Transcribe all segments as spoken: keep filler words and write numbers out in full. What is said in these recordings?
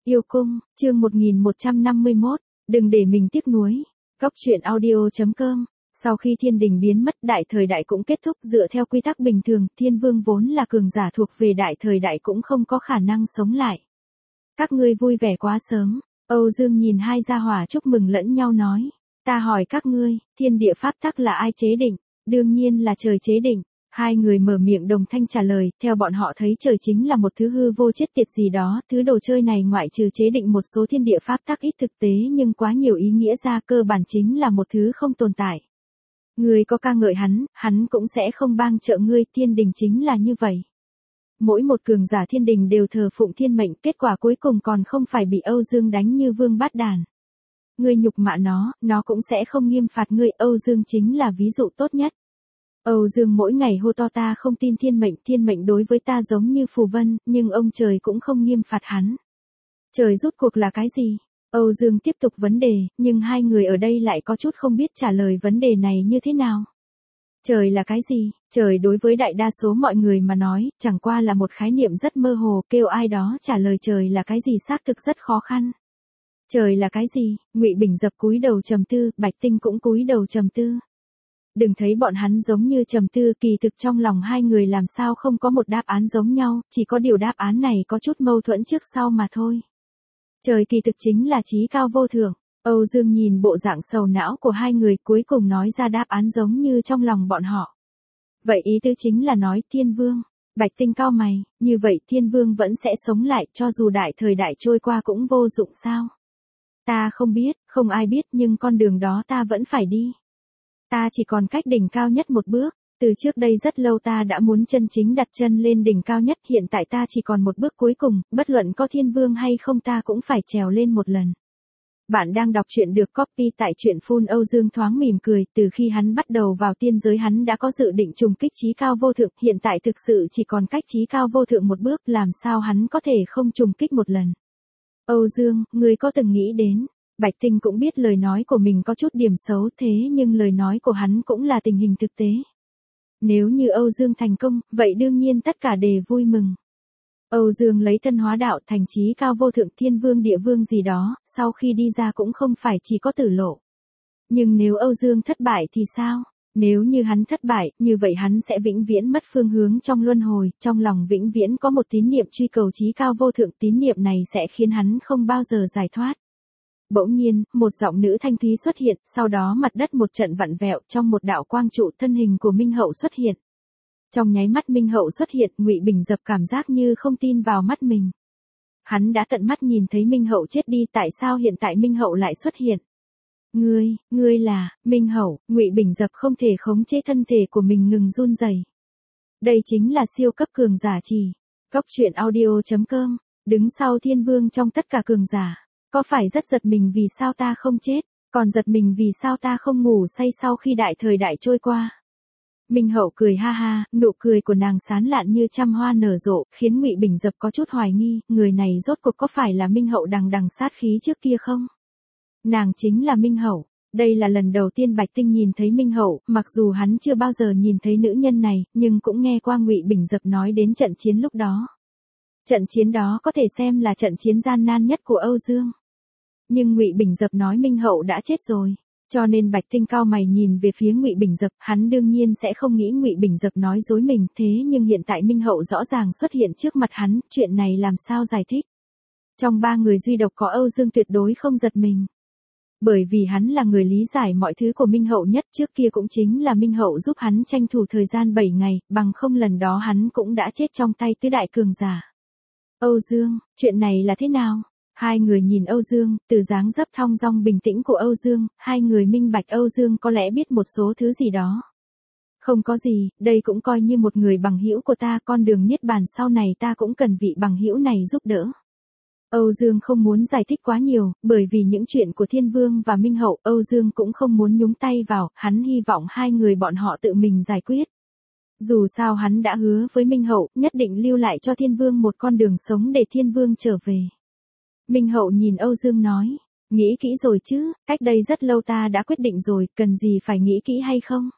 Yêu cung, chương một nghìn một trăm năm mươi mốt, đừng để mình tiếc nuối. Góc truyện audio chấm com. Sau khi thiên đình biến mất, đại thời đại cũng kết thúc. Dựa theo quy tắc bình thường, thiên vương vốn là cường giả thuộc về đại thời đại cũng không có khả năng sống lại. Các ngươi vui vẻ quá sớm. Âu Dương nhìn hai gia hỏa chúc mừng lẫn nhau nói. Ta hỏi các ngươi, thiên địa pháp tắc là ai chế định? Đương nhiên là trời chế định. Hai người mở miệng đồng thanh trả lời, theo bọn họ thấy trời chính là một thứ hư vô chết tiệt gì đó, thứ đồ chơi này ngoại trừ chế định một số thiên địa pháp tắc ít thực tế nhưng quá nhiều ý nghĩa ra, cơ bản chính là một thứ không tồn tại. Ngươi có ca ngợi hắn, hắn cũng sẽ không bang trợ ngươi, thiên đình chính là như vậy. Mỗi một cường giả thiên đình đều thờ phụng thiên mệnh, kết quả cuối cùng còn không phải bị Âu Dương đánh như vương bát đàn. Ngươi nhục mạ nó, nó cũng sẽ không nghiêm phạt ngươi, Âu Dương chính là ví dụ tốt nhất. Âu Dương mỗi ngày hô to ta không tin thiên mệnh, thiên mệnh đối với ta giống như phù vân, nhưng ông trời cũng không nghiêm phạt hắn. Trời rút cuộc là cái gì? Âu Dương tiếp tục vấn đề, nhưng hai người ở đây lại có chút không biết trả lời vấn đề này như thế nào. Trời là cái gì? Trời đối với đại đa số mọi người mà nói, chẳng qua là một khái niệm rất mơ hồ, kêu ai đó trả lời trời là cái gì xác thực rất khó khăn. Trời là cái gì? Ngụy Bình dập cúi đầu trầm tư, Bạch Tinh cũng cúi đầu trầm tư. Đừng thấy bọn hắn giống như trầm tư, kỳ thực trong lòng hai người làm sao không có một đáp án giống nhau, chỉ có điều đáp án này có chút mâu thuẫn trước sau mà thôi. Trời kỳ thực chính là trí cao vô thượng. Âu Dương nhìn bộ dạng sầu não của hai người cuối cùng nói ra đáp án giống như trong lòng bọn họ. Vậy ý tứ chính là nói thiên vương. Bạch Tinh cao mày, như vậy thiên vương vẫn sẽ sống lại cho dù đại thời đại trôi qua cũng vô dụng sao? Ta không biết, không ai biết nhưng con đường đó ta vẫn phải đi. Ta chỉ còn cách đỉnh cao nhất một bước, từ trước đây rất lâu ta đã muốn chân chính đặt chân lên đỉnh cao nhất, hiện tại ta chỉ còn một bước cuối cùng, bất luận có thiên vương hay không ta cũng phải trèo lên một lần. Bạn đang đọc truyện được copy tại truyện Full. Âu Dương thoáng mỉm cười, từ khi hắn bắt đầu vào tiên giới hắn đã có dự định trùng kích chí cao vô thượng, hiện tại thực sự chỉ còn cách chí cao vô thượng một bước, làm sao hắn có thể không trùng kích một lần. Âu Dương, ngươi có từng nghĩ đến? Bạch Tinh cũng biết lời nói của mình có chút điểm xấu thế nhưng lời nói của hắn cũng là tình hình thực tế. Nếu như Âu Dương thành công, vậy đương nhiên tất cả đều vui mừng. Âu Dương lấy thân hóa đạo thành chí cao vô thượng thiên vương địa vương gì đó, sau khi đi ra cũng không phải chỉ có tử lộ. Nhưng nếu Âu Dương thất bại thì sao? Nếu như hắn thất bại, như vậy hắn sẽ vĩnh viễn mất phương hướng trong luân hồi, trong lòng vĩnh viễn có một tín niệm truy cầu chí cao vô thượng, tín niệm này sẽ khiến hắn không bao giờ giải thoát. Bỗng nhiên, một giọng nữ thanh thúy xuất hiện, sau đó mặt đất một trận vặn vẹo, trong một đạo quang trụ thân hình của Minh Hậu xuất hiện. Trong nháy mắt Minh Hậu xuất hiện, Ngụy Bình dập cảm giác như không tin vào mắt mình. Hắn đã tận mắt nhìn thấy Minh Hậu chết đi, tại sao hiện tại Minh Hậu lại xuất hiện? Ngươi, ngươi là, Minh Hậu, Ngụy Bình dập không thể khống chế thân thể của mình ngừng run rẩy. Đây chính là siêu cấp cường giả chỉ. Góc truyện audio chấm com, đứng sau thiên vương trong tất cả cường giả. Có phải rất giật mình vì sao ta không chết, còn giật mình vì sao ta không ngủ say sau khi đại thời đại trôi qua. Minh Hậu cười ha ha, nụ cười của nàng sán lạn như trăm hoa nở rộ, khiến Ngụy Bình dập có chút hoài nghi, người này rốt cuộc có phải là Minh Hậu đằng đằng sát khí trước kia không? Nàng chính là Minh Hậu. Đây là lần đầu tiên Bạch Tinh nhìn thấy Minh Hậu, mặc dù hắn chưa bao giờ nhìn thấy nữ nhân này, nhưng cũng nghe qua Ngụy Bình dập nói đến trận chiến lúc đó. Trận chiến đó có thể xem là trận chiến gian nan nhất của Âu Dương. Nhưng Ngụy Bình dập nói Minh Hậu đã chết rồi, cho nên Bạch Tinh cao mày nhìn về phía Ngụy Bình dập, hắn đương nhiên sẽ không nghĩ Ngụy Bình dập nói dối mình, thế nhưng hiện tại Minh Hậu rõ ràng xuất hiện trước mặt hắn, chuyện này làm sao giải thích? Trong ba người duy độc có Âu Dương tuyệt đối không giật mình. Bởi vì hắn là người lý giải mọi thứ của Minh Hậu nhất, trước kia cũng chính là Minh Hậu giúp hắn tranh thủ thời gian bảy ngày, bằng không lần đó hắn cũng đã chết trong tay tứ đại cường giả. Âu Dương, chuyện này là thế nào? Hai người nhìn Âu Dương, từ dáng dấp thong dong bình tĩnh của Âu Dương, hai người minh bạch Âu Dương có lẽ biết một số thứ gì đó. Không có gì, đây cũng coi như một người bằng hữu của ta, con đường niết bàn sau này ta cũng cần vị bằng hữu này giúp đỡ. Âu Dương không muốn giải thích quá nhiều, bởi vì những chuyện của Thiên Vương và Minh Hậu, Âu Dương cũng không muốn nhúng tay vào, hắn hy vọng hai người bọn họ tự mình giải quyết. Dù sao hắn đã hứa với Minh Hậu, nhất định lưu lại cho Thiên Vương một con đường sống để Thiên Vương trở về. Minh Hậu nhìn Âu Dương nói, nghĩ kỹ rồi chứ, cách đây rất lâu ta đã quyết định rồi, cần gì phải nghĩ kỹ hay không?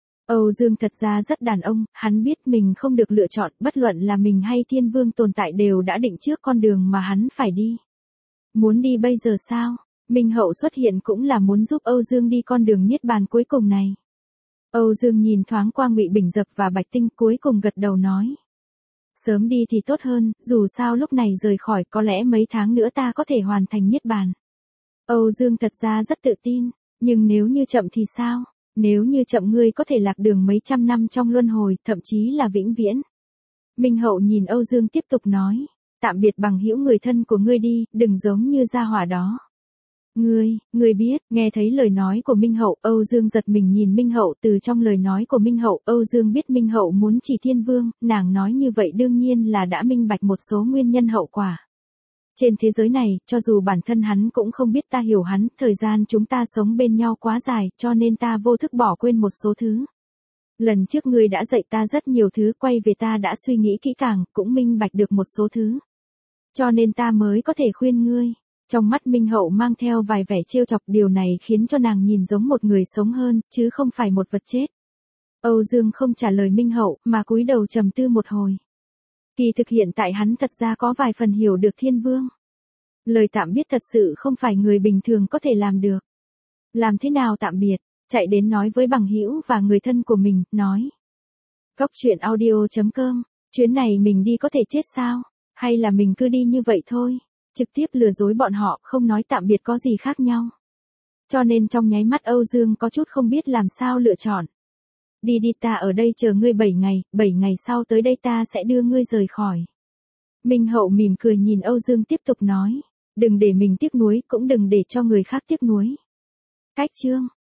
Âu Dương thật ra rất đàn ông, hắn biết mình không được lựa chọn, bất luận là mình hay Thiên Vương tồn tại đều đã định trước con đường mà hắn phải đi. Muốn đi bây giờ sao? Minh Hậu xuất hiện cũng là muốn giúp Âu Dương đi con đường niết bàn cuối cùng này. Âu Dương nhìn thoáng qua Ngụy Bình Dập và Bạch Tinh, cuối cùng gật đầu nói. Sớm đi thì tốt hơn, dù sao lúc này rời khỏi có lẽ mấy tháng nữa ta có thể hoàn thành niết bàn. Âu Dương thật ra rất tự tin, nhưng nếu như chậm thì sao? Nếu như chậm ngươi có thể lạc đường mấy trăm năm trong luân hồi, thậm chí là vĩnh viễn. Minh Hậu nhìn Âu Dương tiếp tục nói. Tạm biệt bằng hữu người thân của ngươi đi, đừng giống như gia hỏa đó. Ngươi, ngươi biết, nghe thấy lời nói của Minh Hậu, Âu Dương giật mình nhìn Minh Hậu, từ trong lời nói của Minh Hậu, Âu Dương biết Minh Hậu muốn chỉ Thiên Vương, nàng nói như vậy đương nhiên là đã minh bạch một số nguyên nhân hậu quả. Trên thế giới này, cho dù bản thân hắn cũng không biết ta hiểu hắn, thời gian chúng ta sống bên nhau quá dài, cho nên ta vô thức bỏ quên một số thứ. Lần trước ngươi đã dạy ta rất nhiều thứ, quay về ta đã suy nghĩ kỹ càng, cũng minh bạch được một số thứ. Cho nên ta mới có thể khuyên ngươi. Trong mắt Minh Hậu mang theo vài vẻ trêu chọc, điều này khiến cho nàng nhìn giống một người sống hơn, chứ không phải một vật chết. Âu Dương không trả lời Minh Hậu, mà cúi đầu trầm tư một hồi. Kỳ thực hiện tại hắn thật ra có vài phần hiểu được Thiên Vương. Lời tạm biệt thật sự không phải người bình thường có thể làm được. Làm thế nào tạm biệt? Chạy đến nói với bằng hữu và người thân của mình, nói. Góc truyện audio chấm com, chuyến này mình đi có thể chết sao? Hay là mình cứ đi như vậy thôi? Trực tiếp lừa dối bọn họ, không nói tạm biệt có gì khác nhau. Cho nên trong nháy mắt Âu Dương có chút không biết làm sao lựa chọn. Đi đi, ta ở đây chờ ngươi bảy ngày, bảy ngày sau tới đây ta sẽ đưa ngươi rời khỏi. Minh Hậu mỉm cười nhìn Âu Dương tiếp tục nói. Đừng để mình tiếc nuối, cũng đừng để cho người khác tiếc nuối. Cách chương